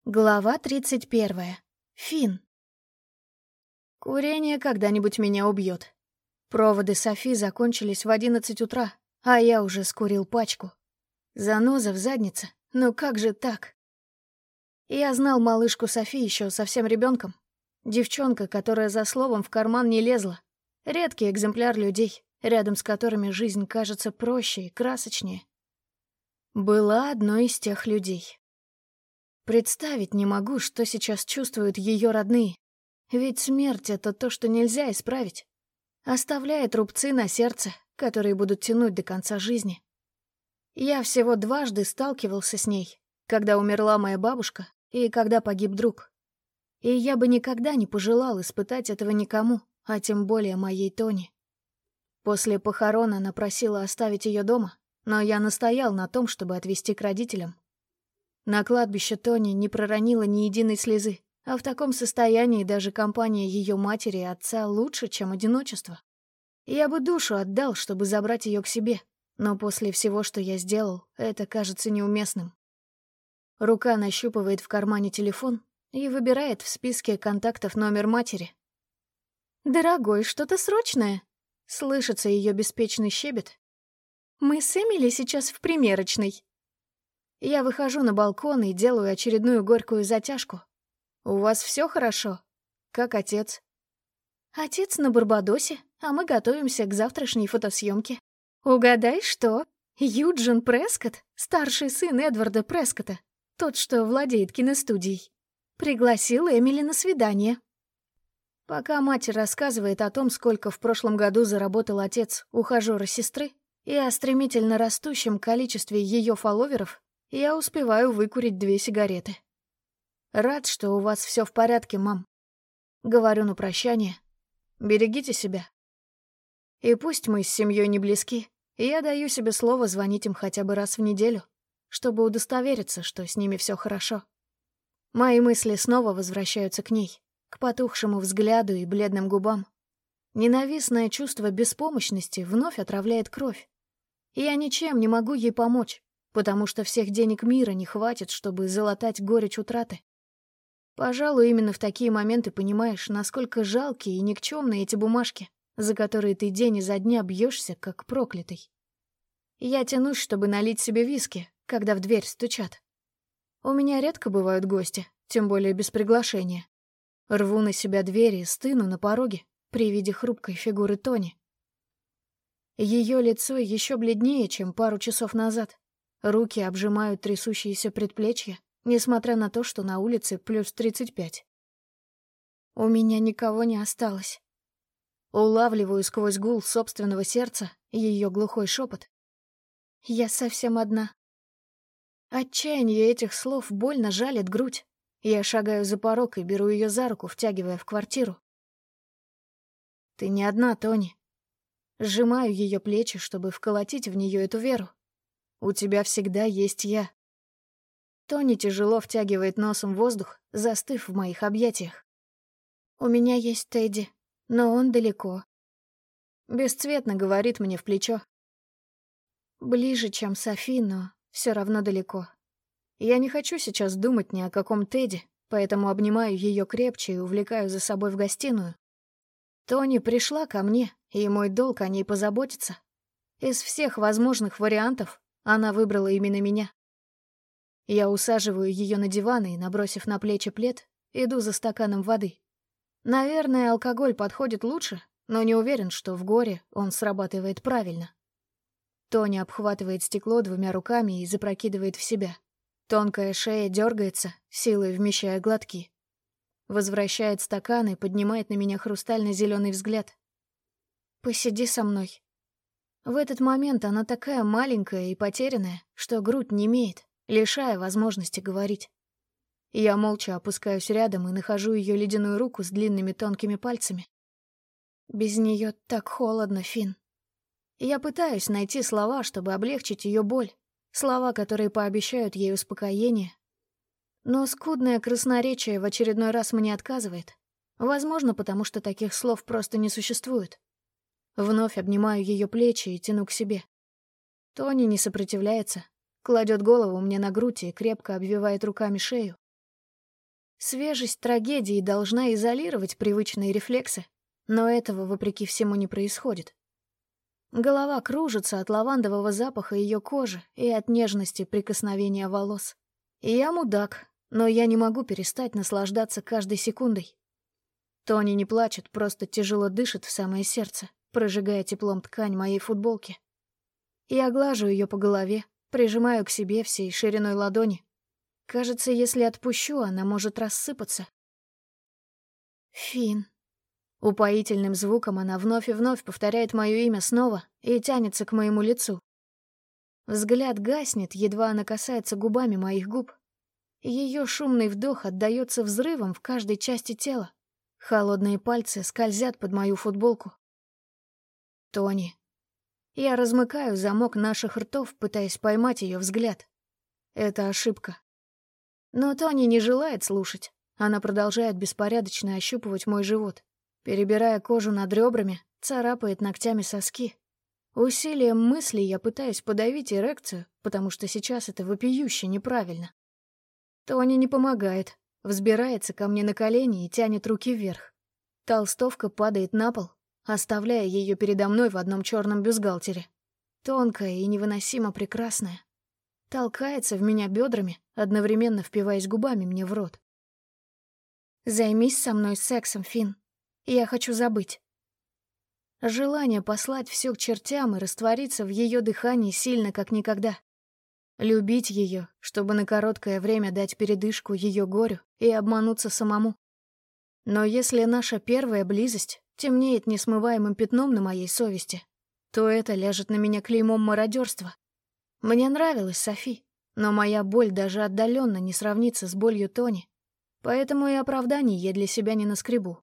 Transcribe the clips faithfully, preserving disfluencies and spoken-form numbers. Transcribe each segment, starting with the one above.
Глава тридцать первая. Финн. Курение когда-нибудь меня убьет. Проводы Софи закончились в одиннадцать утра, а я уже скурил пачку. Заноза в заднице. Ну как же так? Я знал малышку Софи еще совсем ребенком. Девчонка, которая за словом в карман не лезла. Редкий экземпляр людей, рядом с которыми жизнь кажется проще и красочнее. Была одной из тех людей. Представить не могу, что сейчас чувствуют ее родные. Ведь смерть — это то, что нельзя исправить. Оставляет рубцы на сердце, которые будут тянуть до конца жизни. Я всего дважды сталкивался с ней, когда умерла моя бабушка и когда погиб друг. И я бы никогда не пожелал испытать этого никому, а тем более моей Тони. После похорон она просила оставить ее дома, но я настоял на том, чтобы отвезти к родителям. На кладбище Тони не проронила ни единой слезы, а в таком состоянии даже компания ее матери и отца лучше, чем одиночество. Я бы душу отдал, чтобы забрать ее к себе, но после всего, что я сделал, это кажется неуместным. Рука нащупывает в кармане телефон и выбирает в списке контактов номер матери. «Дорогой, что-то срочное?» — слышится ее беспечный щебет. «Мы с Эмили сейчас в примерочной». Я выхожу на балкон и делаю очередную горькую затяжку. «У вас все хорошо? Как отец?» «Отец на Барбадосе, а мы готовимся к завтрашней фотосъемке. Угадай, что? Юджин Прескотт, старший сын Эдварда Прескотта, тот, что владеет киностудией, пригласил Эмили на свидание». Пока мать рассказывает о том, сколько в прошлом году заработал отец ухажёра сестры, и о стремительно растущем количестве ее фолловеров, я успеваю выкурить две сигареты. «Рад, что у вас все в порядке, мам». Говорю на прощание. «Берегите себя». И пусть мы с семьей не близки, я даю себе слово звонить им хотя бы раз в неделю, чтобы удостовериться, что с ними все хорошо. Мои мысли снова возвращаются к ней, к потухшему взгляду и бледным губам. Ненавистное чувство беспомощности вновь отравляет кровь. Я ничем не могу ей помочь, потому что всех денег мира не хватит, чтобы залатать горечь утраты. Пожалуй, именно в такие моменты понимаешь, насколько жалкие и никчемные эти бумажки, за которые ты день изо дня бьешься, как проклятый. Я тянусь, чтобы налить себе виски, когда в дверь стучат. У меня редко бывают гости, тем более без приглашения. Рву на себя дверь и стыну на пороге при виде хрупкой фигуры Тони. Ее лицо еще бледнее, чем пару часов назад. Руки обжимают трясущиеся предплечья, несмотря на то, что на улице плюс тридцать пять. У меня никого не осталось. Улавливаю сквозь гул собственного сердца ее глухой шепот. Я совсем одна. Отчаяние этих слов больно жалит грудь. Я шагаю за порог и беру ее за руку, втягивая в квартиру. «Ты не одна, Тони». Сжимаю ее плечи, чтобы вколотить в нее эту веру. «У тебя всегда есть я». Тони тяжело втягивает носом воздух, застыв в моих объятиях. «У меня есть Тедди, но он далеко». Бесцветно говорит мне в плечо. Ближе, чем Софи, но все равно далеко. Я не хочу сейчас думать ни о каком Тедди, поэтому обнимаю ее крепче и увлекаю за собой в гостиную. Тони пришла ко мне, и мой долг о ней позаботиться. Из всех возможных вариантов она выбрала именно меня. Я усаживаю ее на диван и, набросив на плечи плед, иду за стаканом воды. Наверное, алкоголь подходит лучше, но не уверен, что в горе он срабатывает правильно. Тони обхватывает стекло двумя руками и запрокидывает в себя. Тонкая шея дергается, силой вмещая глотки. Возвращает стакан и поднимает на меня хрустально-зеленый взгляд. «Посиди со мной». В этот момент она такая маленькая и потерянная, что грудь немеет, лишая возможности говорить. Я молча опускаюсь рядом и нахожу ее ледяную руку с длинными тонкими пальцами. Без нее так холодно, Финн. Я пытаюсь найти слова, чтобы облегчить ее боль, слова, которые пообещают ей успокоение. Но скудное красноречие в очередной раз мне отказывает. Возможно, потому что таких слов просто не существует. Вновь обнимаю ее плечи и тяну к себе. Тони не сопротивляется, кладет голову мне на грудь и крепко обвивает руками шею. Свежесть трагедии должна изолировать привычные рефлексы, но этого, вопреки всему, не происходит. Голова кружится от лавандового запаха ее кожи и от нежности прикосновения волос. И я мудак, но я не могу перестать наслаждаться каждой секундой. Тони не плачет, просто тяжело дышит в самое сердце, прожигая теплом ткань моей футболки. Я глажу ее по голове, прижимаю к себе всей шириной ладони. Кажется, если отпущу, она может рассыпаться. Фин. Упоительным звуком она вновь и вновь повторяет мое имя снова и тянется к моему лицу. Взгляд гаснет, едва она касается губами моих губ. Ее шумный вдох отдаётся взрывом в каждой части тела. Холодные пальцы скользят под мою футболку. Тони. Я размыкаю замок наших ртов, пытаясь поймать ее взгляд. Это ошибка. Но Тони не желает слушать. Она продолжает беспорядочно ощупывать мой живот. Перебирая кожу над ребрами, царапает ногтями соски. Усилием мысли я пытаюсь подавить эрекцию, потому что сейчас это вопиюще неправильно. Тони не помогает, взбирается ко мне на колени и тянет руки вверх. Толстовка падает на пол, оставляя ее передо мной в одном черном бюстгальтере. Тонкая и невыносимо прекрасная. Толкается в меня бедрами, одновременно впиваясь губами мне в рот. «Займись со мной сексом, Фин. Я хочу забыть». Желание послать все к чертям и раствориться в ее дыхании сильно, как никогда. Любить ее, чтобы на короткое время дать передышку ее горю и обмануться самому. Но если наша первая близость темнеет несмываемым пятном на моей совести, то это ляжет на меня клеймом мародерства. Мне нравилась Софи, но моя боль даже отдаленно не сравнится с болью Тони, поэтому и оправданий я для себя не наскребу.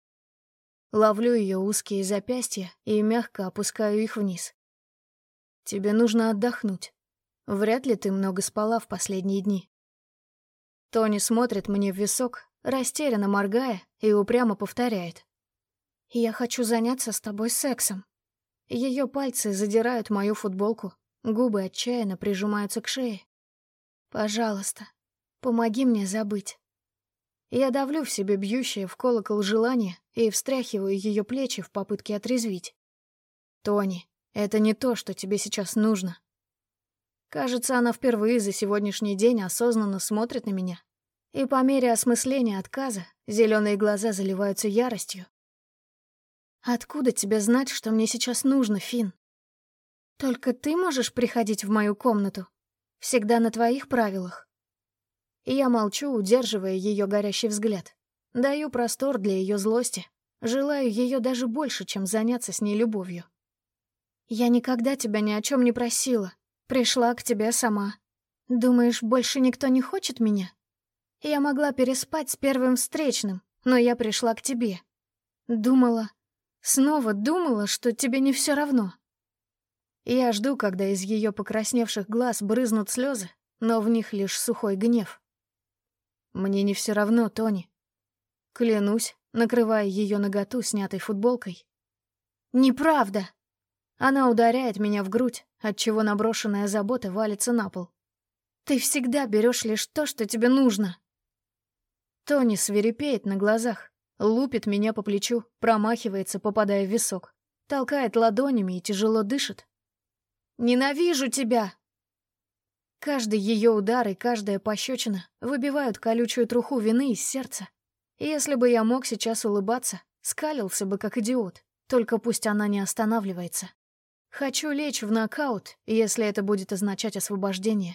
Ловлю ее узкие запястья и мягко опускаю их вниз. Тебе нужно отдохнуть. Вряд ли ты много спала в последние дни. Тони смотрит мне в висок, растерянно моргая, и упрямо повторяет. Я хочу заняться с тобой сексом. Ее пальцы задирают мою футболку, губы отчаянно прижимаются к шее. Пожалуйста, помоги мне забыть. Я давлю в себе бьющее в колокол желание и встряхиваю ее плечи в попытке отрезвить. Тони, это не то, что тебе сейчас нужно. Кажется, она впервые за сегодняшний день осознанно смотрит на меня. И по мере осмысления отказа зеленые глаза заливаются яростью. Откуда тебе знать, что мне сейчас нужно, Фин? Только ты можешь приходить в мою комнату. Всегда на твоих правилах. И я молчу, удерживая ее горящий взгляд. Даю простор для ее злости. Желаю ее даже больше, чем заняться с ней любовью. Я никогда тебя ни о чем не просила. Пришла к тебе сама. Думаешь, больше никто не хочет меня? Я могла переспать с первым встречным, но я пришла к тебе. Думала, снова думала, что тебе не все равно. Я жду, когда из ее покрасневших глаз брызнут слезы, но в них лишь сухой гнев. Мне не все равно, Тони. Клянусь, накрывая ее наготу снятой футболкой. Неправда! Она ударяет меня в грудь, отчего наброшенная забота валится на пол. Ты всегда берешь лишь то, что тебе нужно. Тони свирепеет на глазах, лупит меня по плечу, промахивается, попадая в висок, толкает ладонями и тяжело дышит. «Ненавижу тебя!» Каждый ее удар и каждая пощечина выбивают колючую труху вины из сердца. Если бы я мог сейчас улыбаться, скалился бы как идиот, только пусть она не останавливается. Хочу лечь в нокаут, если это будет означать освобождение.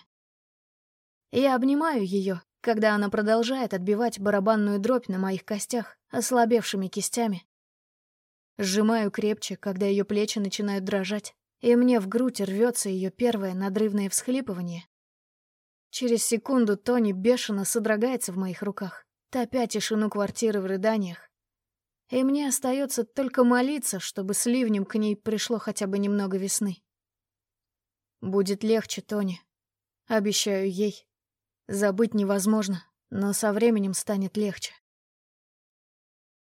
Я обнимаю ее, когда она продолжает отбивать барабанную дробь на моих костях ослабевшими кистями. Сжимаю крепче, когда ее плечи начинают дрожать, и мне в грудь рвется ее первое надрывное всхлипывание. Через секунду Тони бешено содрогается в моих руках, топя тишину квартиры в рыданиях. И мне остается только молиться, чтобы с ливнем к ней пришло хотя бы немного весны. Будет легче, Тони. Обещаю ей. Забыть невозможно, но со временем станет легче.